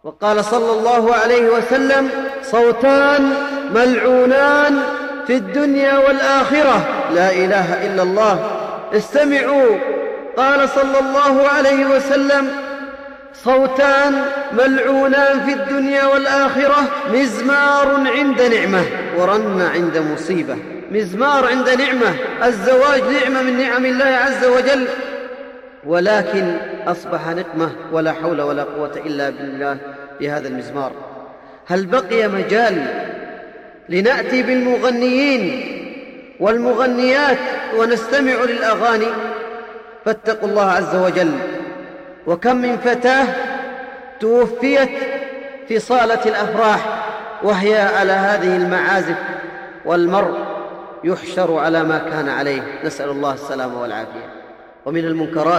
وقال صلى الله عليه وسلم: صوتان ملعونان في الدنيا والآخرة، لا إله إلا الله. استمعوا، قال صلى الله عليه وسلم: صوتان ملعونان في الدنيا والآخرة، مزمار عند نعمة ورن عند مصيبة. مزمار عند نعمة، الزواج نعمة من نعم الله عز وجل، ولكن أصبح نقمة، ولا حول ولا قوة إلا بالله بهذا المزمار. هل بقي مجال لنأتي بالمغنيين والمغنيات ونستمع للأغاني؟ فاتقوا الله عز وجل. وكم من فتاة توفيت في صالة الأفراح وهي على هذه المعازف، والمرء يحشر على ما كان عليه، نسأل الله السلامة والعافية. ومن المنكرات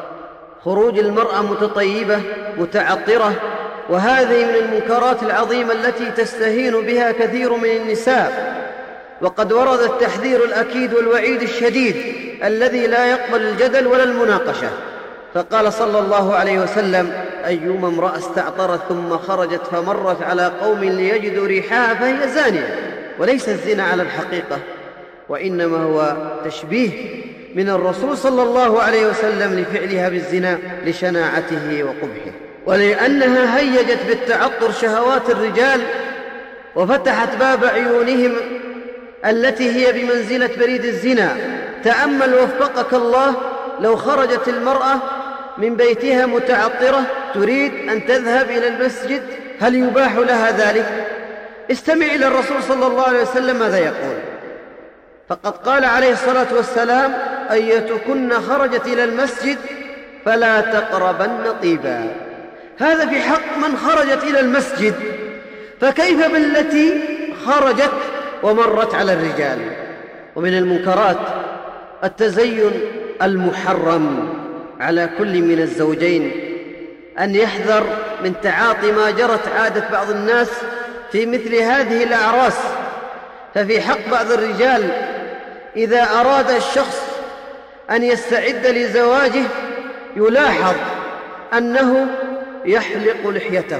خروج المرأة متطيبة متعطرة، وهذه من المنكرات العظيمة التي تستهين بها كثير من النساء. وقد ورد التحذير الأكيد والوعيد الشديد الذي لا يقبل الجدل ولا المناقشة. فقال صلى الله عليه وسلم: أيما امرأة استعطرت ثم خرجت فمرت على قوم ليجدوا ريحها فهي زانية. وليس الزنا على الحقيقة، وإنما هو تشبيه من الرسول صلى الله عليه وسلم لفعلها بالزنا لشناعته وقبحه، ولأنها هيجت بالتعطر شهوات الرجال وفتحت باب عيونهم التي هي بمنزلة بريد الزنا. تأمل وفقك الله، لو خرجت المرأة من بيتها متعطرة تريد أن تذهب إلى المسجد، هل يباح لها ذلك؟ استمع إلى الرسول صلى الله عليه وسلم ماذا يقول. فقد قال عليه الصلاة والسلام: أيتكن خرجت إلى المسجد فلا تقربن طيبا. هذا في حق من خرجت إلى المسجد، فكيف بالتي خرجت ومرت على الرجال؟ ومن المنكرات التزين المحرم على كل من الزوجين، أن يحذر من تعاطي ما جرت عادة بعض الناس في مثل هذه الأعراس. ففي حق بعض الرجال إذا أراد الشخص أن يستعد لزواجه يلاحظ أنه يحلق لحيته،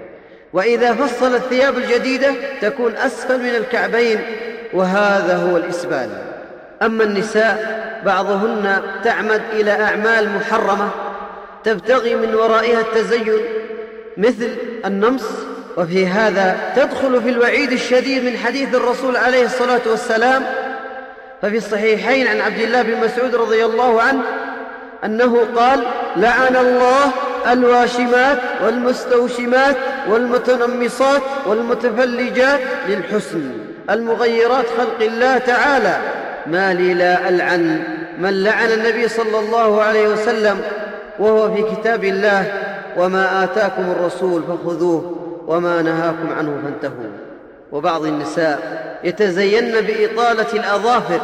وإذا فصل الثياب الجديدة تكون أسفل من الكعبين، وهذا هو الإسبال. أما النساء بعضهن تعمد إلى أعمال محرمة تبتغي من ورائها التزين مثل النمص، وفي هذا تدخل في الوعيد الشديد من حديث الرسول عليه الصلاة والسلام. ففي الصحيحين عن عبد الله بن مسعود رضي الله عنه أنه قال: لعن الله الواشمات والمستوشمات والمتنمصات والمتفلجات للحسن المغيرات خلق الله تعالى، ما لي لا ألعن من لعن النبي صلى الله عليه وسلم، وهو في كتاب الله: وما آتاكم الرسول فخذوه وما نهاكم عنه فانتهوا. وبعض النساء يتزين بإطالة الأظافر،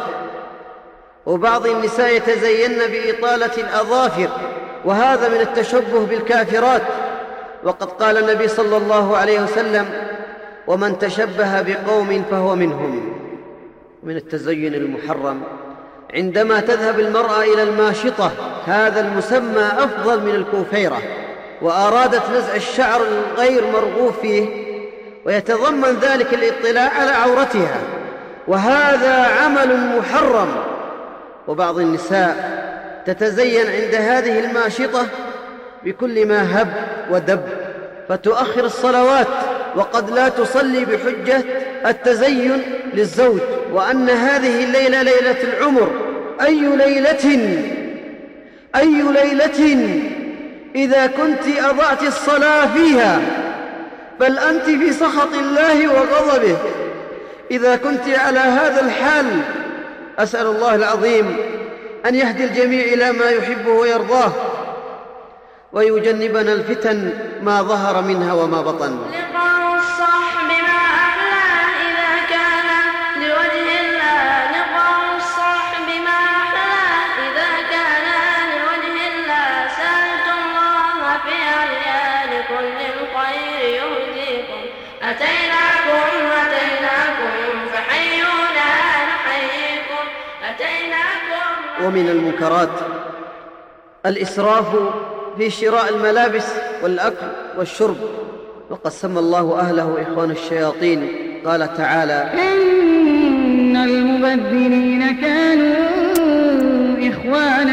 وبعض النساء يتزين بإطالة الأظافر، وهذا من التشبه بالكافرات. وقد قال النبي صلى الله عليه وسلم: ومن تشبه بقوم فهو منهم. من التزين المحرم عندما تذهب المرأة إلى الماشطة، هذا المسمى أفضل من الكوفيرة، وأرادت نزع الشعر الغير مرغوب فيه، ويتضمن ذلك الاطلاع على عورتها، وهذا عمل محرم. وبعض النساء تتزين عند هذه الماشطة بكل ما هب ودب، فتؤخر الصلوات وقد لا تصلي بحجة التزين للزوج، وأن هذه الليلة ليلة العمر. أي ليلة إذا كنت أضعت الصلاة فيها، بل أنت في سخط الله وغضبه إذا كنت على هذا الحال. أسأل الله العظيم أن يهدي الجميع إلى ما يحبه ويرضاه، ويجنبنا الفتن ما ظهر منها وما بطن. لقاء الصحب ما أحلى إذا كان لوجه الله، لقاء الصحب ما أحلى إذا كان لوجه الله، سألت الله في أريان كل الخير يهديكم، أتيناكم فحيونا نحييكم، أتيناكم. ومن المنكرات الإسراف في شراء الملابس والأكل والشرب، وقد سمى الله أهله إخوان الشياطين. قال تعالى: إن المبذرين كانوا إخوان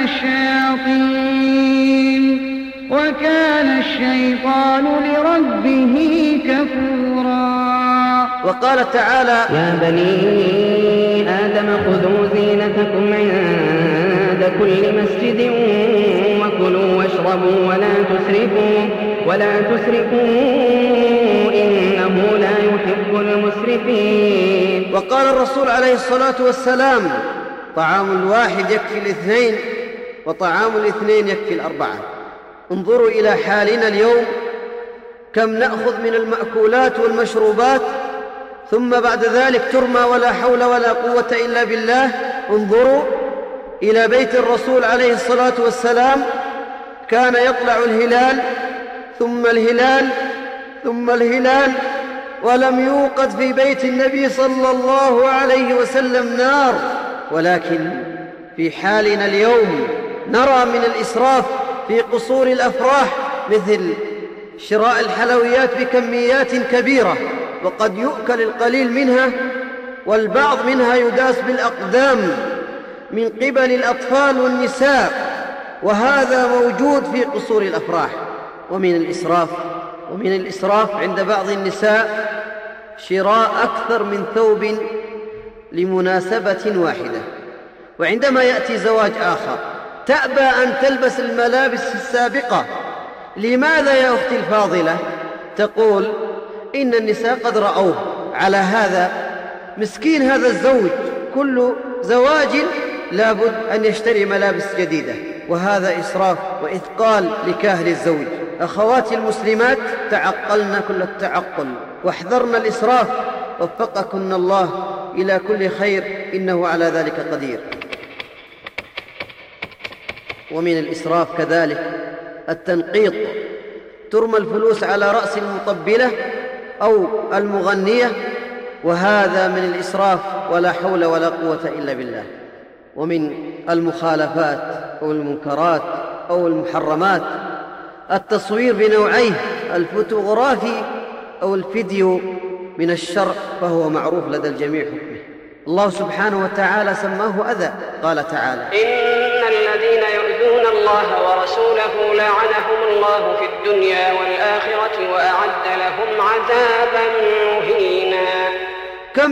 الشياطين وكان الشيطان لربه كفورا. وقال تعالى: يا بني آدم خذوا زينتكم عند كل مسجد وكلوا واشربوا ولا تسرفوا إنه لا يحب المسرفين. وقال الرسول عليه الصلاة والسلام: طعام الواحد يكفي الاثنين وطعام الاثنين يكفي الأربعة. انظروا إلى حالنا اليوم، كم نأخذ من المأكولات والمشروبات ثم بعد ذلك ترمى ولا حول ولا قوة إلا بالله. انظروا إلى بيت الرسول عليه الصلاة والسلام، كان يطلع الهلال ثم الهلال ثم الهلال ولم يوقد في بيت النبي صلى الله عليه وسلم نار. ولكن في حالنا اليوم نرى من الإسراف في قصور الأفراح، مثل شراء الحلويات بكميات كبيرة، وقد يؤكل القليل منها والبعض منها يداس بالأقدام من قبل الأطفال والنساء، وهذا موجود في قصور الأفراح. ومن الإسراف عند بعض النساء شراء أكثر من ثوب لمناسبة واحدة، وعندما يأتي زواج آخر تأبى أن تلبس الملابس السابقة. لماذا يا أختي الفاضلة؟ تقول: إن النساء قد رأوه. على هذا مسكين هذا الزوج، كل زواج لابد أن يشتري ملابس جديدة، وهذا إسراف وإثقال لكاهل الزوج. أخواتي المسلمات، تعقلنا كل التعقل واحذرنا الإسراف، وفقكن الله إلى كل خير، إنه على ذلك قدير. ومن الإسراف كذلك التنقيط، ترمى الفلوس على رأس المطبلة أو المغنية، وهذا من الإسراف ولا حول ولا قوة إلا بالله. ومن المخالفات أو المنكرات أو المحرمات التصوير بنوعيه، الفوتوغرافي أو الفيديو من الشرع، فهو معروف لدى الجميع حكمه. الله سبحانه وتعالى سماه أذى. قال تعالى: إن الذين يؤذون الله ورسوله لعنهم الله في الدنيا والآخرة وأعد لهم عذابا مهينا. كم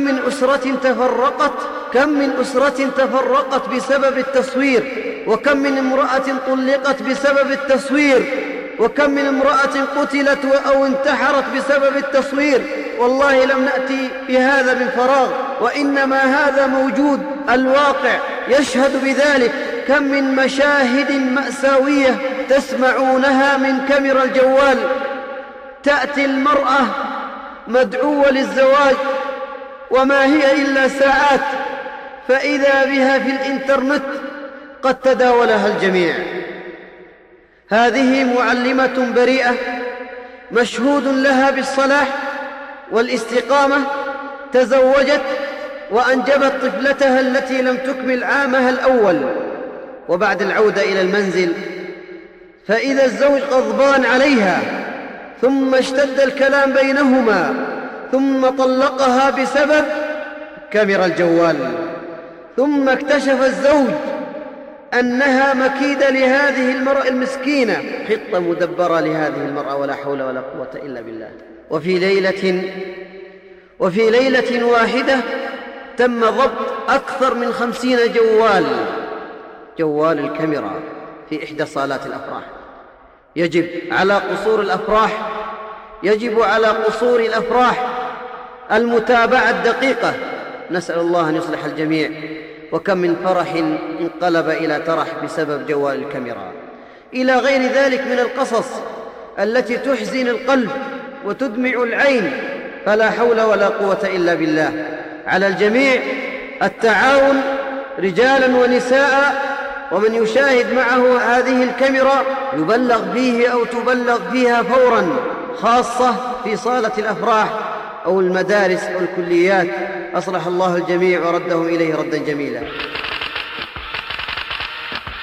من أسرة تفرقت بسبب التصوير، وكم من امرأة طلقت بسبب التصوير، وكم من امرأة قتلت أو انتحرت بسبب التصوير. والله لم نأتي بهذا من فراغ، وإنما هذا موجود، الواقع يشهد بذلك. كم من مشاهد مأساوية تسمعونها من كاميرا الجوال. تأتي المرأة مدعوة للزواج وما هي إلا ساعات، فإذا بها في الإنترنت قد تداولها الجميع. هذه معلمة بريئة مشهود لها بالصلاح والاستقامة، تزوجت وأنجبت طفلتها التي لم تكمل عامها الأول، وبعد العودة إلى المنزل فإذا الزوج غضبان عليها، ثم اشتد الكلام بينهما، ثم طلقها بسبب كاميرا الجوال. ثم اكتشف الزوج أنها مكيدة لهذه المرأة المسكينة، خطة مدبرة لهذه المرأة، ولا حول ولا قوة إلا بالله. وفي ليلة واحدة تم ضبط أكثر من 50 جوال الكاميرا في إحدى صالات الأفراح. يجب على قصور الأفراح المتابعة الدقيقة. نسأل الله أن يصلح الجميع. وكم من فرح انقلب إلى ترح بسبب جوال الكاميرا، إلى غير ذلك من القصص التي تحزن القلب وتدمع العين. فلا حول ولا قوة إلا بالله. على الجميع التعاون رجالا ونساء، ومن يشاهد معه هذه الكاميرا يبلغ فيه أو تبلغ فيها فورا، خاصة في صالة الأفراح أو المدارس أو الكليات. أصلح الله الجميع وردهم إليه ردا جميلا.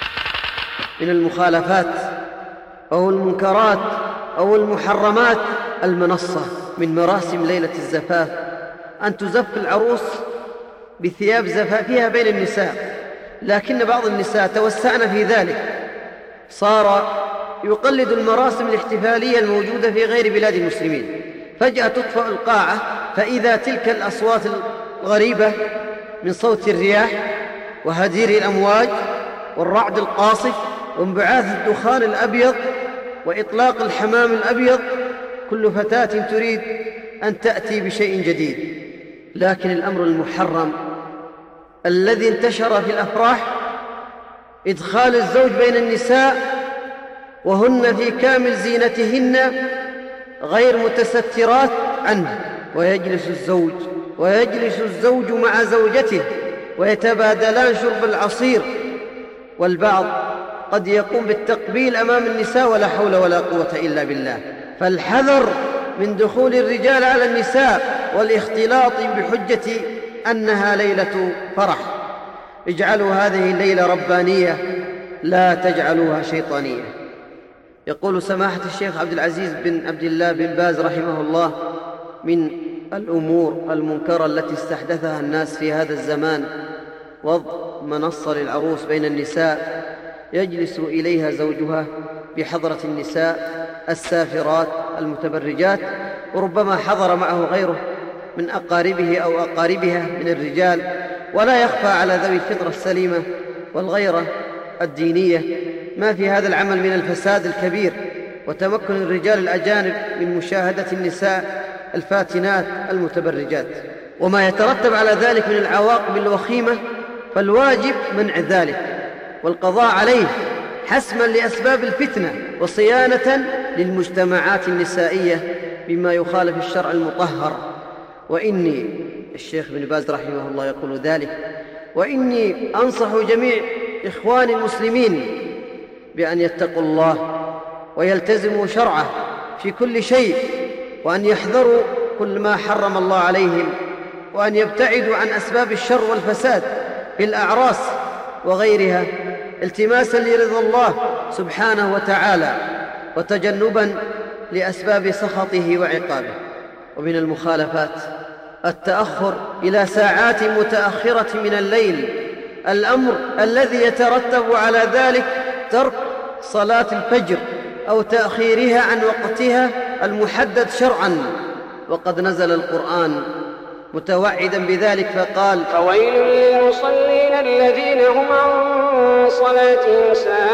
من المخالفات أو المنكرات أو المحرمات المنصة من مراسم ليلة الزفاف أن تزف العروس بثياب زفافها بين النساء، لكن بعض النساء توسعن في ذلك، صار يقلد المراسم الاحتفالية الموجودة في غير بلاد المسلمين. فجأة تطفأ القاعة فإذا تلك الأصوات الغريبة من صوت الرياح وهدير الأمواج والرعد القاصف وانبعاث الدخان الأبيض وإطلاق الحمام الأبيض، كل فتاة تريد أن تأتي بشيء جديد. لكن الأمر المحرم الذي انتشر في الأفراح إدخال الزوج بين النساء وهن في كامل زينتهن غير متسترات عنه، ويجلس الزوج مع زوجته ويتبادلان شرب العصير، والبعض قد يقوم بالتقبيل أمام النساء ولا حول ولا قوة إلا بالله. فالحذر من دخول الرجال على النساء والاختلاط بحجة أنها ليلة فرح. اجعلوا هذه الليلة ربانية لا تجعلوها شيطانية. يقول سماحة الشيخ عبد العزيز بن عبد الله بن باز رحمه الله: من الأمور المنكرة التي استحدثها الناس في هذا الزمان وضع منصة للعروس بين النساء يجلس إليها زوجها بحضرة النساء السافرات المتبرجات، وربما حضر معه غيره من أقاربه أو أقاربها من الرجال، ولا يخفى على ذوي الفطرة السليمة والغيرة الدينية ما في هذا العمل من الفساد الكبير وتمكن الرجال الأجانب من مشاهدة النساء الفاتنات المتبرجات وما يترتب على ذلك من العواقب الوخيمة. فالواجب منع ذلك والقضاء عليه حسما لأسباب الفتنة وصيانة للمجتمعات النسائية بما يخالف الشرع المطهر. وإني الشيخ بن باز رحمه الله يقول ذلك: وإني أنصح جميع إخواني المسلمين بأن يتقوا الله ويلتزموا شرعه في كل شيء، وأن يحذروا كل ما حرم الله عليهم، وأن يبتعدوا عن أسباب الشر والفساد في الأعراس وغيرها التماسا لرضا الله سبحانه وتعالى وتجنبا لأسباب سخطه وعقابه. ومن المخالفات التأخر إلى ساعات متأخرة من الليل، الأمر الذي يترتب على ذلك ترك صلاة الفجر أو تأخيرها عن وقتها المحدد شرعا. وقد نزل القرآن متوعدا بذلك فقال: فويل للمصلين الذين هم عن صلاتهم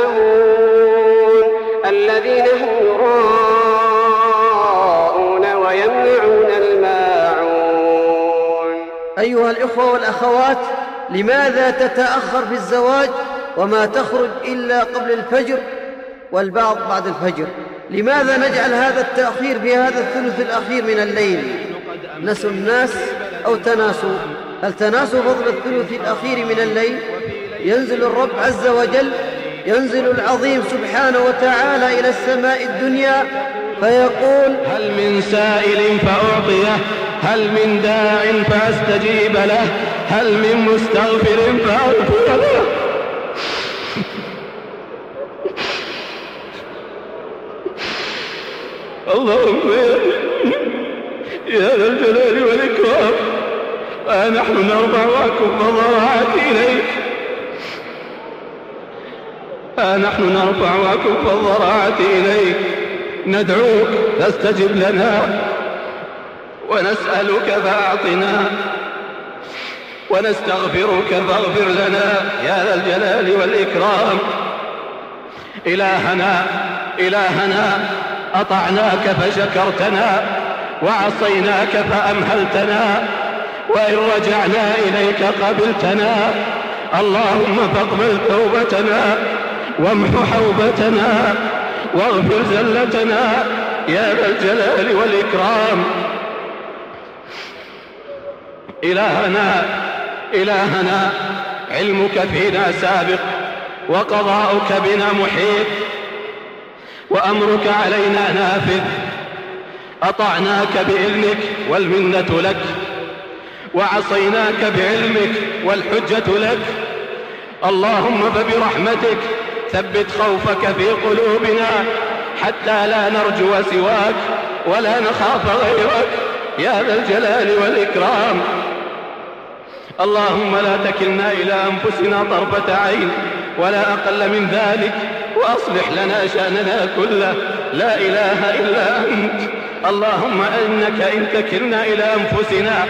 ساهون الذين هم يراءون ويمنعون الماعون. أيها الإخوة والأخوات، لماذا تتأخر في الزواج وما تخرج إلا قبل الفجر والبعض بعد الفجر؟ لماذا نجعل هذا التأخير في هذا الثلث الأخير من الليل؟ نسوا الناس أو تناسوا؟ هل تناسوا فضل الثلث الأخير من الليل؟ ينزل الرب عز وجل، ينزل العظيم سبحانه وتعالى إلى السماء الدنيا فيقول: هل من سائل فأعطيه، هل من داع فأستجيب له، هل من مستغفر فأغفر له. اللهم يا ذا الجلال والإكرام، نحن نرفع وأكف الضراعات إليك، نحن نرفع وأكف الضراعات إليك، ندعوك فاستجب لنا، ونسألك فأعطنا، ونستغفرك فاغفر لنا يا ذا الجلال والإكرام. إلهنا أطعناك فشكرتنا، وعصيناك فأمهلتنا، وإن رجعنا إليك قبلتنا. اللهم فاقبل توبتنا وامح حوبتنا واغفر زلتنا يا ذا الجلال والإكرام. إلهنا علمك فينا سابق، وقضاؤك بنا محيط، وأمرك علينا نافذ. أطعناك بعلمك والمنة لك، وعصيناك بعلمك والحجة لك. اللهم فبرحمتك ثبت خوفك في قلوبنا حتى لا نرجو سواك، ولا نخاف غيرك يا ذا الجلال والإكرام. اللهم لا تكلنا إلى أنفسنا طرفة عين ولا أقل من ذلك، وأصلح لنا شأننا كله، لا إله إلا أنت. اللهم إنك إن تكلنا إلى أنفسنا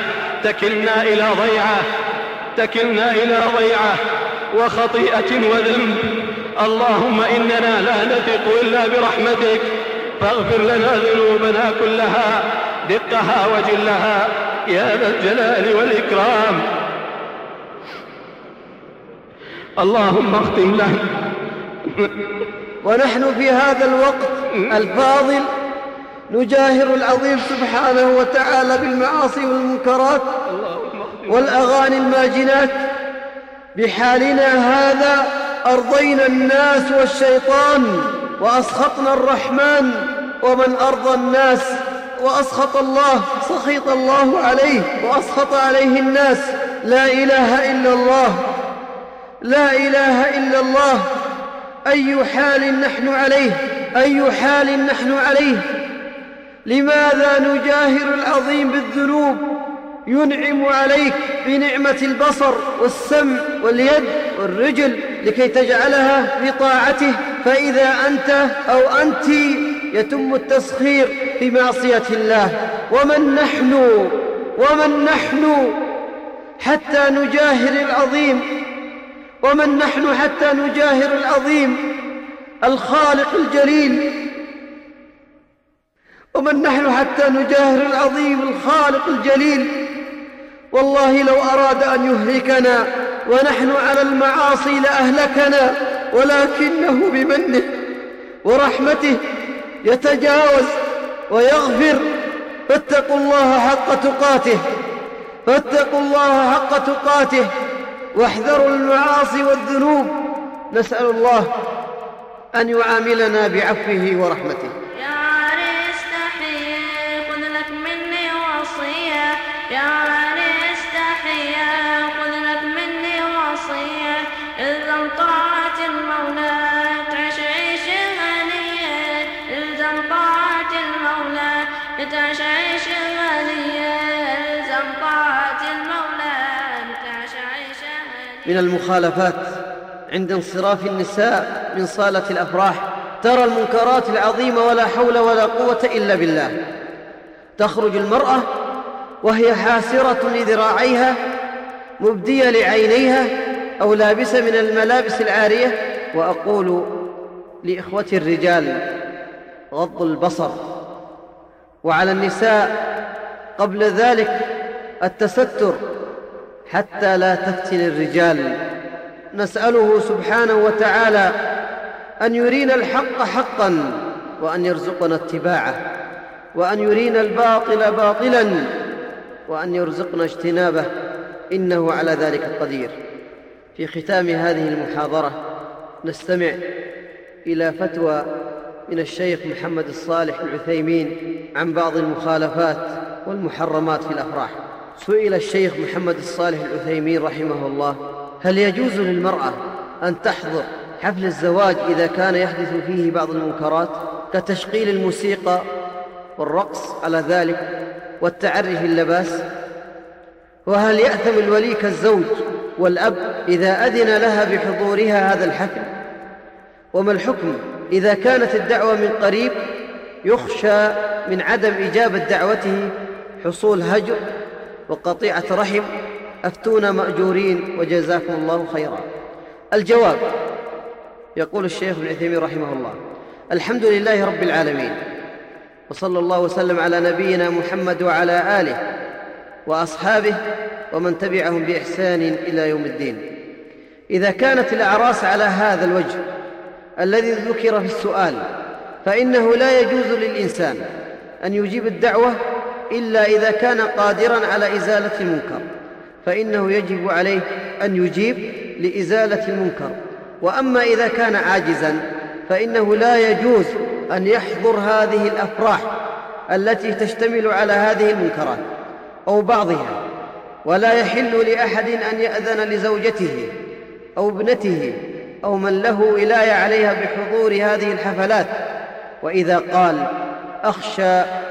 تكلنا إلى ضيعة وخطيئة وذنب. اللهم إننا لا نثق إلا برحمتك، فاغفر لنا ذنوبنا كلها دقها وجلها يا ذا الجلال والإكرام. اللهم اختم لنا. ونحن في هذا الوقت الفاضل نجاهر العظيم سبحانه وتعالى بالمعاصي والمنكرات والأغاني الماجنات. بحالنا هذا أرضينا الناس والشيطان وأسخطنا الرحمن، ومن أرضى الناس وأسخط الله سخط الله عليه وأسخط عليه الناس. لا إله إلا الله، لا إله إلا الله. أي حال نحن عليه، أي حال نحن عليه. لماذا نجاهر العظيم بالذنوب؟ ينعم عليك بنعمة البصر والسمع واليد والرجل لكي تجعلها في طاعته، فإذا أنت أو أنت يتم التسخير في معصية الله. ومن نحن حتى نجاهر العظيم، ومن نحن حتى نجاهر العظيم الخالق الجليل، ومن نحن حتى نجاهر العظيم الخالق الجليل. والله لو أراد أن يهلكنا ونحن على المعاصي لأهلكنا، ولكنه بمنه ورحمته يتجاوز ويغفر. فاتقوا الله حق تقاته، فاتقوا الله حق تقاته، واحذروا المعاصي والذنوب. نسأل الله أن يعاملنا بعفوه ورحمته. يا عريس تحية خذ لك مني وصية، يا عريس تحية خذ لك مني وصية. إلزم طاعة المولى تعيش عيشة هنية، إلزم طاعة المولى تعيش عيشة هنية، إلزم طاعة المولى تعيش عيشة هنية. من المخالفات عند انصراف النساء من صالة الأفراح ترى المنكرات العظيمة ولا حول ولا قوة إلا بالله. تخرج المرأة وهي حاسرة لذراعيها مبدية لعينيها أو لابسة من الملابس العارية. وأقول لإخوتي الرجال غض البصر، وعلى النساء قبل ذلك التستر حتى لا تفتن الرجال. نسأله سبحانه وتعالى أن يرينا الحق حقا وأن يرزقنا اتباعه، وأن يرينا الباطل باطلا وأن يرزقنا اجتنابه، إنه على ذلك قدير. في ختام هذه المحاضرة نستمع إلى فتوى من الشيخ محمد الصالح العثيمين عن بعض المخالفات والمحرمات في الأفراح. سئل الشيخ محمد الصالح العثيمين رحمه الله: هل يجوز للمرأة أن تحضر حفل الزواج إذا كان يحدث فيه بعض المنكرات كتشغيل الموسيقى والرقص على ذلك والتعري في اللباس؟ وهل يأثم الولي كالزوج والأب إذا أذن لها بحضورها هذا الحفل؟ وما الحكم إذا كانت الدعوة من قريب يخشى من عدم إجابة دعوته حصول هجر وقطيعة رحم؟ أفتونا مأجورين وجزاكم الله خيرا. الجواب: يقول الشيخ ابن عثيمين رحمه الله: الحمد لله رب العالمين، وصلى الله وسلم على نبينا محمد وعلى آله وأصحابه ومن تبعهم بإحسان إلى يوم الدين. إذا كانت الأعراس على هذا الوجه الذي ذكر في السؤال فإنه لا يجوز للإنسان أن يجيب الدعوة إلا إذا كان قادرا على إزالة المنكر، فإنه يجب عليه أن يجيب لإزالة المنكر. وأما إذا كان عاجزا فإنه لا يجوز أن يحضر هذه الأفراح التي تشتمل على هذه المنكرات أو بعضها، ولا يحل لأحد أن يأذن لزوجته أو ابنته أو من له ولاية عليها بحضور هذه الحفلات. وإذا قال: أخشى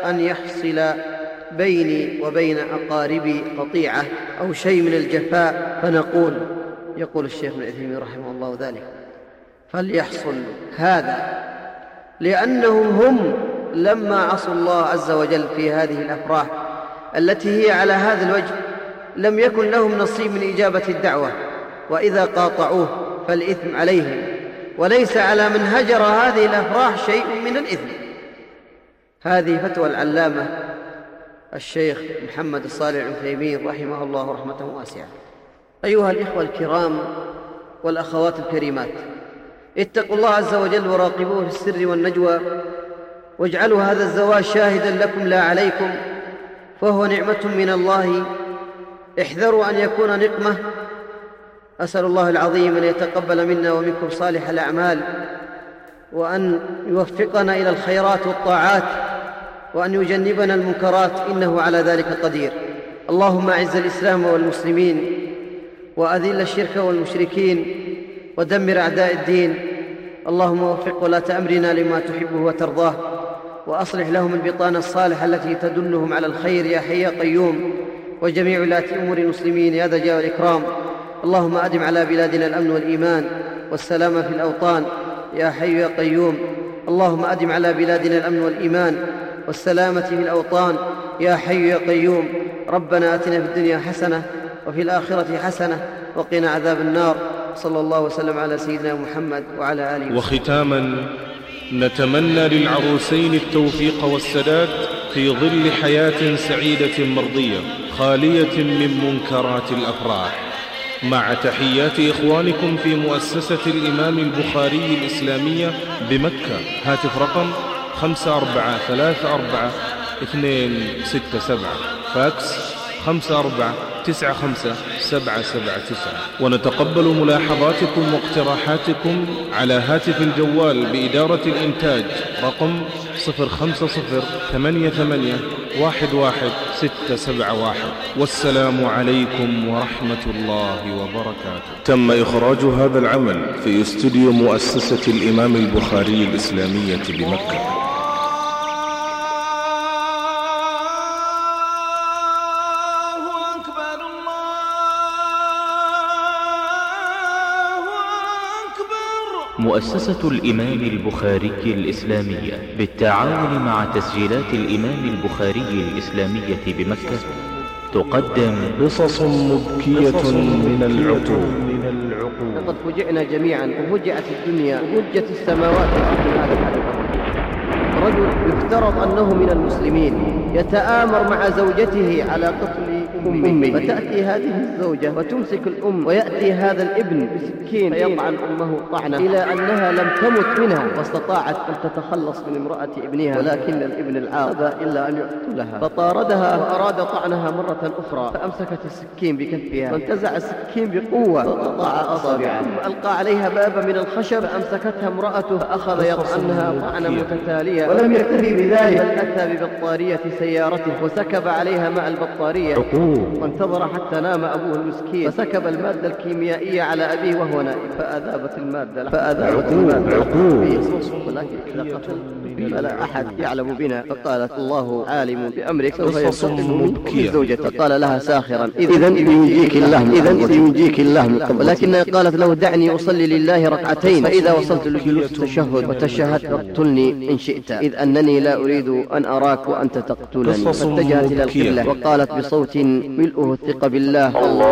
أن يحصل بيني وبين أقاربي قطيعة أو شيء من الجفاء، فنقول، يقول الشيخ ابن عثيمين رحمه الله ذلك، فليحصل هذا لأنهم هم لما عصوا الله عز وجل في هذه الأفراح التي هي على هذا الوجه لم يكن لهم نصيب من إجابة الدعوة، وإذا قاطعوه فالإثم عليهم، وليس على من هجر هذه الأفراح شيء من الإثم. هذه فتوى العلامة الشيخ محمد الصالح العثيمين رحمه الله رحمة واسعة. أيها الإخوة الكرام والأخوات الكريمات، اتقوا الله عز وجل وراقبوه في السر والنجوى، واجعلوا هذا الزواج شاهدا لكم لا عليكم، فهو نعمة من الله، احذروا أن يكون نقمة. أسأل الله العظيم أن يتقبل منا ومنكم صالح الأعمال، وأن يوفقنا إلى الخيرات والطاعات، وأن يجنبنا المنكرات، إنه على ذلك قدير. اللهم أعز الإسلام والمسلمين، وأذل الشرك والمشركين، ودمر أعداء الدين. اللهم وفق ولاة أمرنا لما تحبه وترضاه، وأصلح لهم البطانة الصالحة التي تدلهم على الخير يا حي يا قيوم، وجميع ولاة أمور المسلمين يا ذا الجلال والإكرام. اللهم أدم على بلادنا الأمن والإيمان والسلام في الأوطان يا حي يا قيوم. اللهم أدم على بلادنا الأمن والإيمان والسلامة في الأوطان يا حي يا قيوم. ربنا آتنا في الدنيا حسنة وفي الآخرة حسنة وقنا عذاب النار. صلى الله وسلم على سيدنا محمد وعلى آله. وختاما، نتمنى للعروسين التوفيق والسداد في ظل حياة سعيدة مرضية خالية من منكرات الأفراح، مع تحيات إخوانكم في مؤسسة الإمام البخاري الإسلامية بمكة. هاتف رقم 5434-267، فاكس 5495-779. ونتقبل ملاحظاتكم واقتراحاتكم على هاتف الجوال بإدارة الإنتاج رقم 0508811671. والسلام عليكم ورحمة الله وبركاته. تم إخراج هذا العمل في استوديو مؤسسة الإمام البخاري الإسلامية بمكة. مؤسسة الإمام البخاري الإسلامية بالتعاون مع تسجيلات الإمام البخاري الإسلامية بمكة تقدم قصص مبكية من العقول. لقد فجئنا جميعا وفجأت الدنيا وفجت السماوات من هذا الحدث. رجل يفترض أنه من المسلمين يتآمر مع زوجته على قتل أمه، فتأتي هذه الزوجة وتمسك الأم، ويأتي هذا الابن بسكين فيطعن أمه طعنة إلى أنها لم تمت منها، واستطاعت أن تتخلص من امرأة ابنها، ولكن الابن العاق إلا أن يقتلها، فطاردها وأراد طعنها مرة أخرى، فأمسكت السكين بكفها وانتزع السكين بقوة وقطع أصابعها، ثم ألقى عليها بابا من الخشب فأمسكتها امرأته فأخذ يطعنها طعنة متتالية، ولم يكتفي بذلك بل أتى ببطارية سيارته وسكب عليها ماء البطارية وانتظر حتى نام أبوه المسكين، فسكب المادة الكيميائية على أبيه وهو نائم فأذابت المادة فيه صوص، ولكن إذا قتل فلا أحد يعلم بنا. فقالت الله عالم بأمرك سوف ينتقم من زوجته، فقال لها ساخرا إذن ينجيك الله، ولكنها قالت له دعني أصلي لله ركعتين، فإذا وصلت لجلوس التشهد وتشهدت فاقتلني إن شئت، إذ أنني لا أريد أن أراك وأنت تقتلني. فاتجهت إلى القبلة وقالت بصوت ملؤه الثقة بالله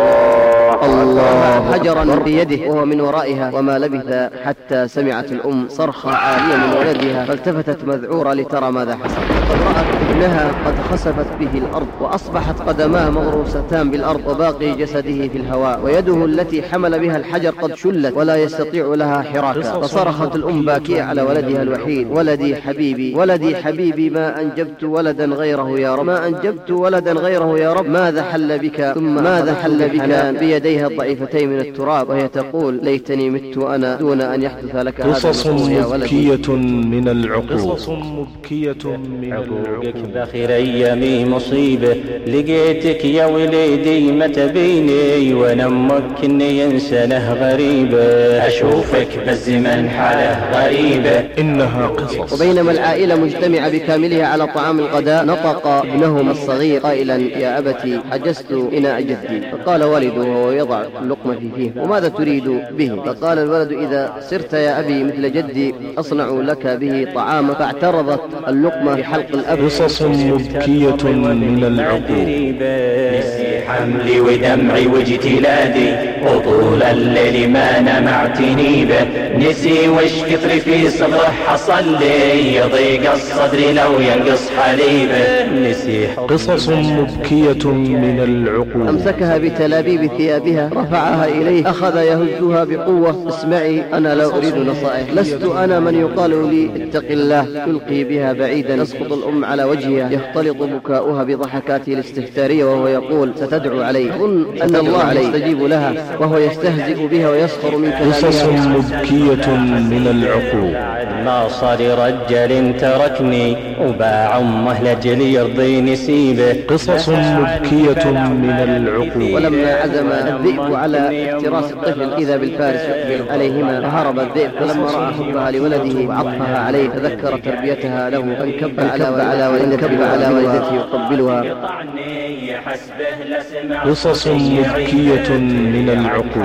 الله حجرا بيده وهو من ورائها، وما لبث حتى سمعت الأم صرخا عاليا من ولدها، فالتفتت مذعورة لترى ماذا حصل، فقد رأت ابنها قد خسفت به الأرض وأصبحت قدماه مغروستان بالأرض وباقي جسده في الهواء، ويده التي حمل بها الحجر قد شلت ولا يستطيع لها حراكا. فصرخت الأم باكية علعلى ولدها الوحيد: ولدي حبيبي ولدي حبيبي، ما أنجبت ولدا غيره يا رب، ما أنجبت ولدا غيره يا رب، ماذا حل بك ثم ماذا حل بك بيدي يديها الضعيفتين من التراب وهي تقول ليتني مت أنا دون أن يحدث لك هذا. قصص مبكية من العقوق. عقوقك بخير أيامي مصيبة، لقيتك يا وليدي متى بيني وأنا ممكني إنسانه غريبة، أشوفك بالزمن حاله غريبة. إنها قصص. وبينما العائلة مجتمعة بكاملها على طعام الغداء نطق ابنهم الصغير قائلا يا أبتي عجزت إناء جدي. فقال والده وهو يضع اللقمة في فيه وماذا تريد به؟ فقال الولد إذا صرت يا أبي مثل جدي أصنع لك به طعاما. فاعترضت اللقمة في حلق الأب. قصص مبكية من العقوق. نسي حملي ودمعي واجتلادي وطول الليل ما نمعتني به، نسي وش كثر في صدره حصل لي يضيق الصدر لو ينقص حليبه، نسي. قصص مبكية من العقوق. أمسكها بتلابيب ثيابها رفعها إليه أخذ يهزها بقوة. اسمعي أنا لا أريد نصائح، لست أنا من يقال لي اتق الله يلقي بها بعيدا. تسقط الأم على وجهها يختلط بكاؤها بضحكاته الاستهتارية وهو يقول ستدعو علي. ظن أن الله يستجيب لها وهو يستهزئ بها ويسخر من كلامها. قصص مبكية من العقوق. ما صار رجال تركني وباع أمه لأجل يرضي نسيبه. قصص مبكية من العقوق. ولما عزم الذئب على افتراس الطفل إذا بالفارس يقبل عليهما فهرب الذئب. فلما رأى حبها لولده وعطفها عليه تذكر تربيتها له فانكب على والدته يقبلها. قصص مبكية من العقوق.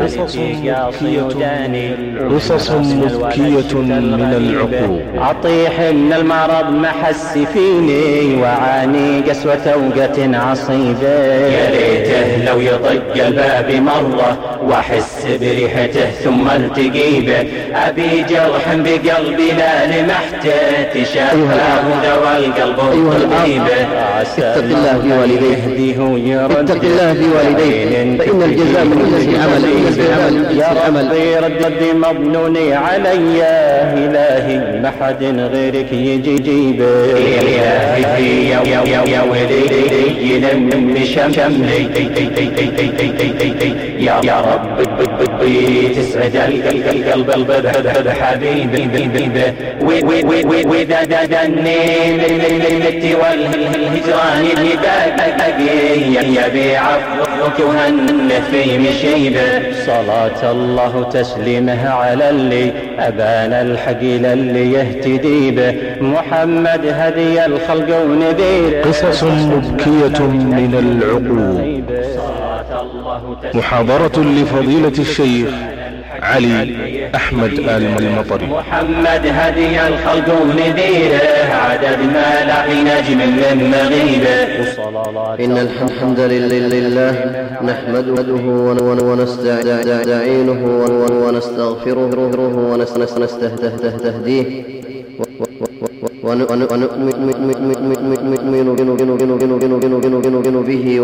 قصص مبكية من العقوق. أطيح من المرض محس فيني وعاني قسوة وقة عصيبة، يا ليته لو يطق الباب مرة وأحس بريحته ثم التقي به، أبي جرح بقلبي لا لمحته تشافاه دواء القلب الطبيبة. اتق الله في والديك، اتق الله في والديك فإن الجزاء من جنس العمل. يا ربي مظنوني علي إلهي ما حد غيرك يجيبه، يا وليدي لم شملي يا رب تسعد القلب حبيبي وإذا دني للمت والهجران باقي يبي عفوك وهنه في مشيبه. صلاة الله تسليمه على اللي أبان الحق للي يهتدي به، محمد هدي الخلق ونذير. قصص مبكية من العقوق. محاضرة لفضيلة الشيخ علي أحمد آل المطري. محمد هدي الخلق ونذيره عدد ما لحي نجم من مغيبه. إن الحمد لله نحمده ونستعينه ونستغفره ونستهديه ونؤمن به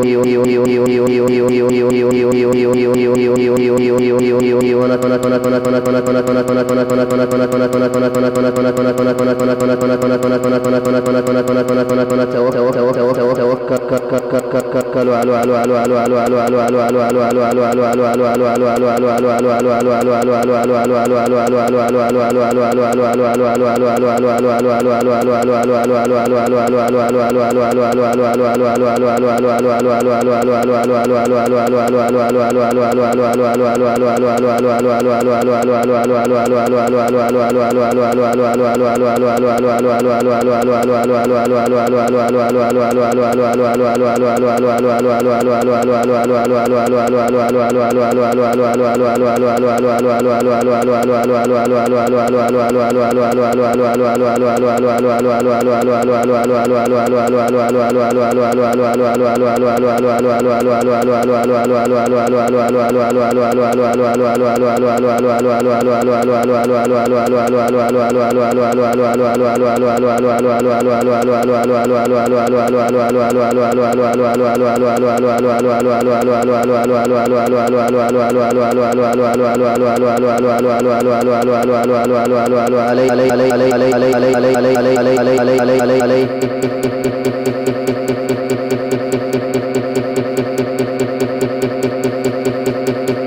عليه